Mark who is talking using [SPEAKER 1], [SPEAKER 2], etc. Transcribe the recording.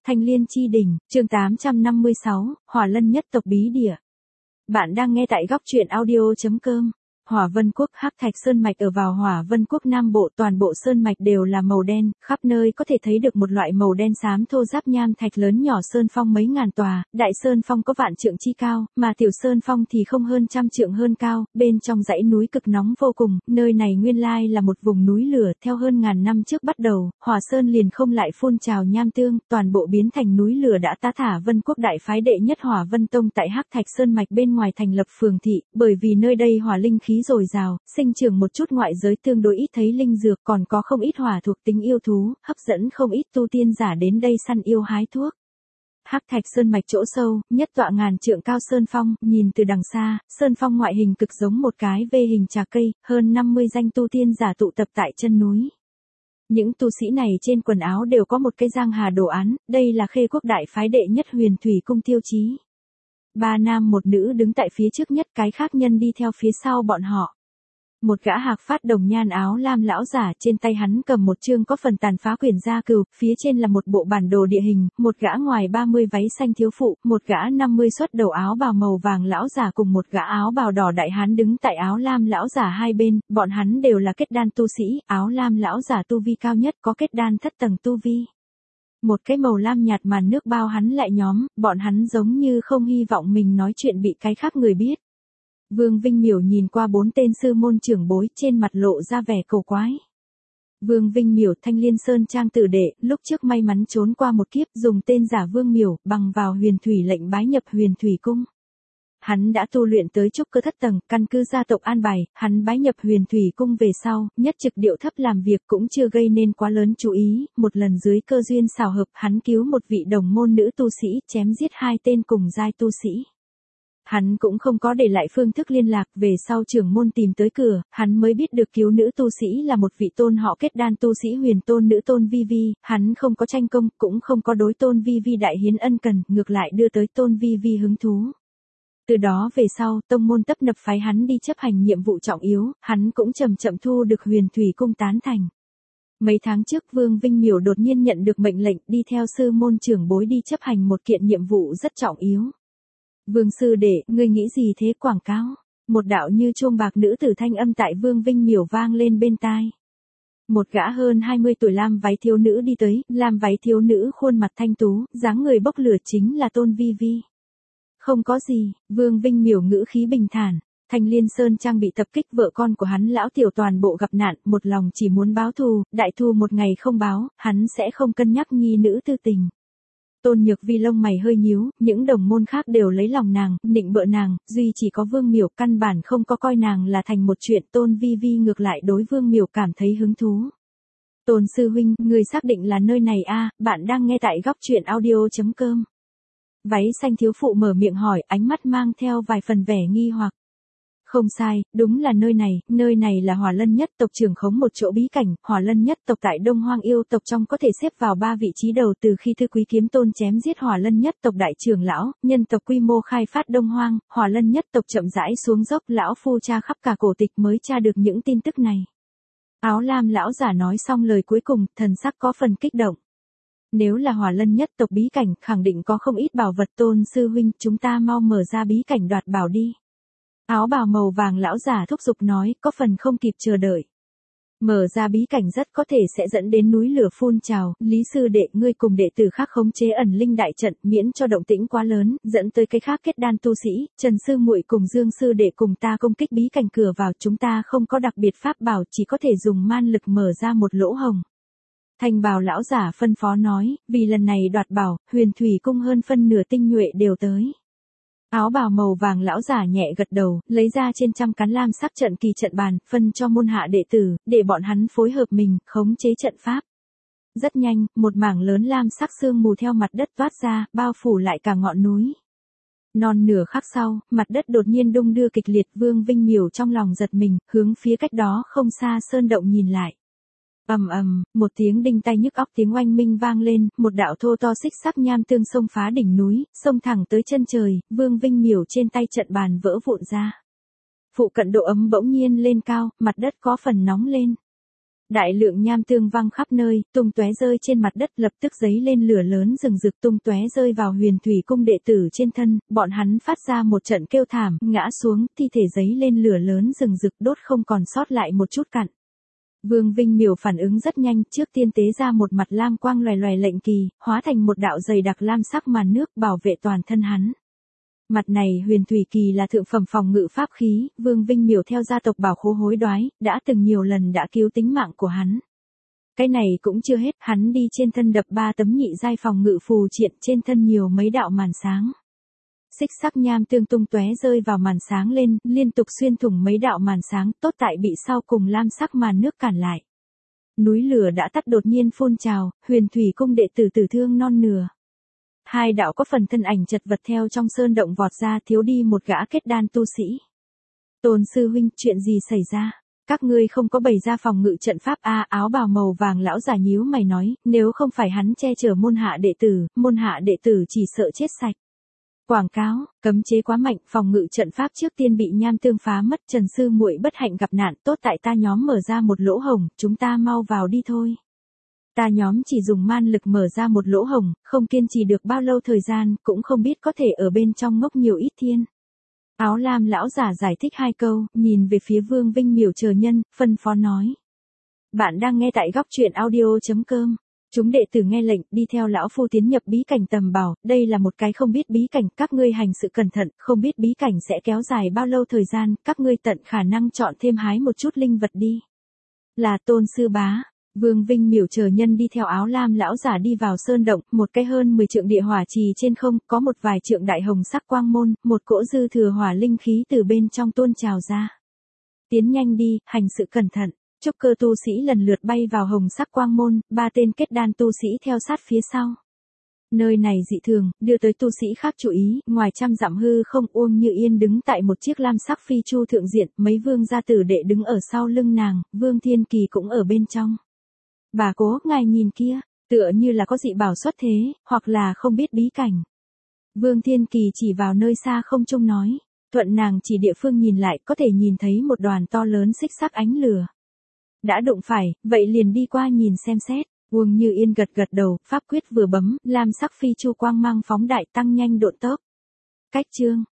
[SPEAKER 1] Thanh Liên Chi Đỉnh, chương 856, Hỏa Lân nhất tộc bí địa. Bạn đang nghe tại góc truyện audio.com. Hỏa Vân Quốc Hắc Thạch Sơn Mạch ở vào Hỏa Vân Quốc Nam Bộ, toàn bộ sơn mạch đều là màu đen, khắp nơi có thể thấy được một loại màu đen xám thô ráp nham thạch lớn nhỏ sơn phong mấy ngàn tòa, đại sơn phong có vạn trượng chi cao, mà tiểu sơn phong thì không hơn trăm trượng hơn cao, bên trong dãy núi cực nóng vô cùng, nơi này nguyên lai là một vùng núi lửa, theo hơn ngàn năm trước bắt đầu, Hỏa Sơn liền không lại phun trào nham tương, toàn bộ biến thành núi lửa đã tá thả Vân Quốc đại phái đệ nhất Hỏa Vân Tông tại Hắc Thạch Sơn Mạch bên ngoài thành lập phường thị, bởi vì nơi đây hỏa linh khí dồi dào, sinh trưởng một chút ngoại giới tương đối ít thấy linh dược, còn có không ít hỏa thuộc tính yêu thú, hấp dẫn không ít tu tiên giả đến đây săn yêu hái thuốc. Hắc Thạch Sơn Mạch chỗ sâu, nhất tọa ngàn trượng cao sơn phong, nhìn từ đằng xa, sơn phong ngoại hình cực giống một cái V hình trà cây, hơn 50 danh tu tiên giả tụ tập tại chân núi. Những tu sĩ này trên quần áo đều có một cây giang hà đồ án, đây là Khê Quốc đại phái đệ nhất Huyền Thủy Cung tiêu chí. 3 nam một nữ đứng tại phía trước nhất, cái khác nhân đi theo phía sau bọn họ. Một gã hạc phát đồng nhan áo lam lão giả, trên tay hắn cầm một chương có phần tàn phá quyển gia cừu, phía trên là một bộ bản đồ địa hình, một gã ngoài 30 váy xanh thiếu phụ, một gã 50 xuất đầu áo bào màu vàng lão giả cùng một gã áo bào đỏ đại hán đứng tại áo lam lão giả hai bên, bọn hắn đều là kết đan tu sĩ, áo lam lão giả tu vi cao nhất, có kết đan thất tầng tu vi. Một cái màu lam nhạt màn nước bao hắn lại nhóm, bọn hắn giống như không hy vọng mình nói chuyện bị cái khác người biết. Vương Vinh Miểu nhìn qua 4 tên sư môn trưởng bối, trên mặt lộ ra vẻ cầu quái. Vương Vinh Miểu, Thanh Liên Sơn Trang tử đệ, lúc trước may mắn trốn qua một kiếp, dùng tên giả Vương Miểu, bằng vào Huyền Thủy lệnh bái nhập Huyền Thủy Cung. Hắn đã tu luyện tới trúc cơ thất tầng, căn cứ gia tộc an bài, hắn bái nhập Huyền Thủy Cung về sau, nhất trực điệu thấp làm việc cũng chưa gây nên quá lớn chú ý, một lần dưới cơ duyên xảo hợp, hắn cứu một vị đồng môn nữ tu sĩ, chém giết 2 tên cùng giai tu sĩ. Hắn cũng không có để lại phương thức liên lạc, về sau trưởng môn tìm tới cửa, hắn mới biết được cứu nữ tu sĩ là một vị tôn họ kết đan tu sĩ huyền tôn nữ tôn Vi Vi, hắn không có tranh công, cũng không có đối tôn Vi Vi đại hiến ân cần, ngược lại đưa tới tôn Vi Vi hứng thú. Từ đó về sau, tông môn tấp nập phái hắn đi chấp hành nhiệm vụ trọng yếu, hắn cũng chậm chậm thu được Huyền Thủy Cung tán thành. Mấy tháng trước Vương Vinh Miểu đột nhiên nhận được mệnh lệnh đi theo sư môn trưởng bối đi chấp hành một kiện nhiệm vụ rất trọng yếu. Vương sư đệ, ngươi nghĩ gì thế? Quảng cáo. Một đạo như chuông bạc nữ tử thanh âm tại Vương Vinh Miểu vang lên bên tai. Một gã hơn 20 tuổi lam váy thiếu nữ đi tới, lam váy thiếu nữ khuôn mặt thanh tú, dáng người bốc lửa chính là Tôn Vi Vi. Không có gì, Vương Vinh Miểu ngữ khí bình thản. Thanh Liên Sơn Trang bị tập kích, vợ con của hắn lão tiểu toàn bộ gặp nạn, một lòng chỉ muốn báo thù, đại thù một ngày không báo, hắn sẽ không cân nhắc nhi nữ tư tình. Tôn Nhược Vi lông mày hơi nhíu, những đồng môn khác đều lấy lòng nàng, nịnh bợ nàng, duy chỉ có Vương Miểu căn bản không có coi nàng là thành một chuyện. Tôn Vi Vi ngược lại đối Vương Miểu cảm thấy hứng thú. Tôn sư huynh, người xác định là nơi này a? Bạn đang nghe tại góc truyện audio.com. Váy xanh thiếu phụ mở miệng hỏi, ánh mắt mang theo vài phần vẻ nghi hoặc. Không sai, đúng là nơi này là Hỏa Lân nhất tộc trưởng khống một chỗ bí cảnh, Hỏa Lân nhất tộc tại Đông Hoang yêu tộc trong có thể xếp vào 3 vị trí đầu từ khi Thư Quý Kiếm Tôn chém giết Hỏa Lân nhất tộc đại trưởng lão, nhân tộc quy mô khai phát Đông Hoang, Hỏa Lân nhất tộc chậm rãi xuống dốc, lão phu tra khắp cả cổ tịch mới tra được những tin tức này. Áo lam lão giả nói xong lời cuối cùng, thần sắc có phần kích động. Nếu là Hỏa Lân nhất tộc bí cảnh, khẳng định có không ít bảo vật. Tôn sư huynh, chúng ta mau mở ra bí cảnh đoạt bảo đi. Áo bào màu vàng lão giả thúc giục nói, có phần không kịp chờ đợi. Mở ra bí cảnh rất có thể sẽ dẫn đến núi lửa phun trào, Lý sư đệ, ngươi cùng đệ tử khác khống chế ẩn linh đại trận, miễn cho động tĩnh quá lớn, dẫn tới cái khác kết đan tu sĩ, Trần sư muội cùng Dương sư đệ cùng ta công kích bí cảnh cửa vào, chúng ta không có đặc biệt pháp bảo, chỉ có thể dùng man lực mở ra một lỗ hồng. Thanh bào lão giả phân phó nói, vì lần này đoạt bảo, Huyền Thủy Cung hơn phân nửa tinh nhuệ đều tới. Áo bào màu vàng lão giả nhẹ gật đầu, lấy ra trên trăm cán lam sắc trận kỳ trận bàn, phân cho môn hạ đệ tử, để bọn hắn phối hợp mình, khống chế trận pháp. Rất nhanh, một mảng lớn lam sắc sương mù theo mặt đất toát ra, bao phủ lại cả ngọn núi. Non nửa khắc sau, mặt đất đột nhiên đung đưa kịch liệt, Vương Vinh Miểu trong lòng giật mình, hướng phía cách đó không xa sơn động nhìn lại. Ầm ầm, một tiếng đinh tai nhức óc tiếng oanh minh vang lên, một đạo thô to xích sắc nham tương xông phá đỉnh núi, xông thẳng tới chân trời, Vương Vinh Miểu trên tay trận bàn vỡ vụn ra. Phụ cận độ ấm bỗng nhiên lên cao, mặt đất có phần nóng lên. Đại lượng nham tương văng khắp nơi, tung tóe rơi trên mặt đất, lập tức giấy lên lửa lớn rừng rực tung tóe rơi vào Huyền Thủy cung đệ tử trên thân, bọn hắn phát ra một trận kêu thảm, ngã xuống, thi thể giấy lên lửa lớn rừng rực đốt không còn sót lại một chút cặn. Vương Vinh Miểu phản ứng rất nhanh, trước tiên tế ra một mặt lam quang loè loè lệnh kỳ, hóa thành một đạo dày đặc lam sắc màn nước bảo vệ toàn thân hắn. Mặt này Huyền Thủy kỳ là thượng phẩm phòng ngự pháp khí, Vương Vinh Miểu theo gia tộc bảo khố hối đoái, đã từng nhiều lần đã cứu tính mạng của hắn. Cái này cũng chưa hết, hắn đi trên thân đập 3 tấm nhị giai phòng ngự phù triện, trên thân nhiều mấy đạo màn sáng. Xích sắc nham tương tung tóe rơi vào màn sáng lên, liên tục xuyên thủng mấy đạo màn sáng, tốt tại bị sau cùng lam sắc màn nước cản lại. Núi lửa đã tắt đột nhiên phun trào, Huyền Thủy cung đệ tử tử thương non nửa. 2 đạo có phần thân ảnh chật vật theo trong sơn động vọt ra, thiếu đi một gã kết đan tu sĩ. Tôn sư huynh, chuyện gì xảy ra? Các ngươi không có bày ra phòng ngự trận pháp áo bào màu vàng lão giả nhíu mày nói, nếu không phải hắn che chở môn hạ đệ tử chỉ sợ chết sạch. Quảng cáo, cấm chế quá mạnh, phòng ngự trận pháp trước tiên bị nham tương phá mất, Trần sư muội bất hạnh gặp nạn, tốt tại ta nhóm mở ra một lỗ hổng, chúng ta mau vào đi thôi. Ta nhóm chỉ dùng man lực mở ra một lỗ hổng, không kiên trì được bao lâu thời gian, cũng không biết có thể ở bên trong ngốc nhiều ít thiên. Áo lam lão giả giải thích 2 câu, nhìn về phía Vương Vinh Miểu chờ nhân, phân phó nói. Bạn đang nghe tại góc truyện audio.com. Chúng đệ tử nghe lệnh, đi theo lão phu tiến nhập bí cảnh tầm bảo, đây là một cái không biết bí cảnh, các ngươi hành sự cẩn thận, không biết bí cảnh sẽ kéo dài bao lâu thời gian, các ngươi tận khả năng chọn thêm hái một chút linh vật đi. Là Tôn sư bá. Vương Vinh Miểu chờ nhân đi theo áo lam lão giả đi vào sơn động, một cái hơn 10 trượng địa hỏa trì trên không, có một vài trượng đại hồng sắc quang môn, một cỗ dư thừa hỏa linh khí từ bên trong tuôn trào ra. Tiến nhanh đi, hành sự cẩn thận. Trúc cơ tu sĩ lần lượt bay vào hồng sắc quang môn, 3 tên kết đan tu sĩ theo sát phía sau. Nơi này dị thường, đưa tới tu sĩ khác chú ý, ngoài trăm dặm hư không, Uông Như Yên đứng tại một chiếc lam sắc phi chu thượng diện, mấy vương gia tử đệ đứng ở sau lưng nàng, Vương Thiên Kỳ cũng ở bên trong. Bà cố, ngài nhìn kia, tựa như là có dị bảo xuất thế, hoặc là không biết bí cảnh. Vương Thiên Kỳ chỉ vào nơi xa không trung nói, thuận nàng chỉ địa phương nhìn lại, có thể nhìn thấy một đoàn to lớn xích sắc ánh lửa. Đã đụng phải, vậy liền đi qua nhìn xem xét. Uông Như Yên gật gật đầu, pháp quyết vừa bấm, lam sắc phi chu quang mang phóng đại tăng nhanh độn tốc. Cách chương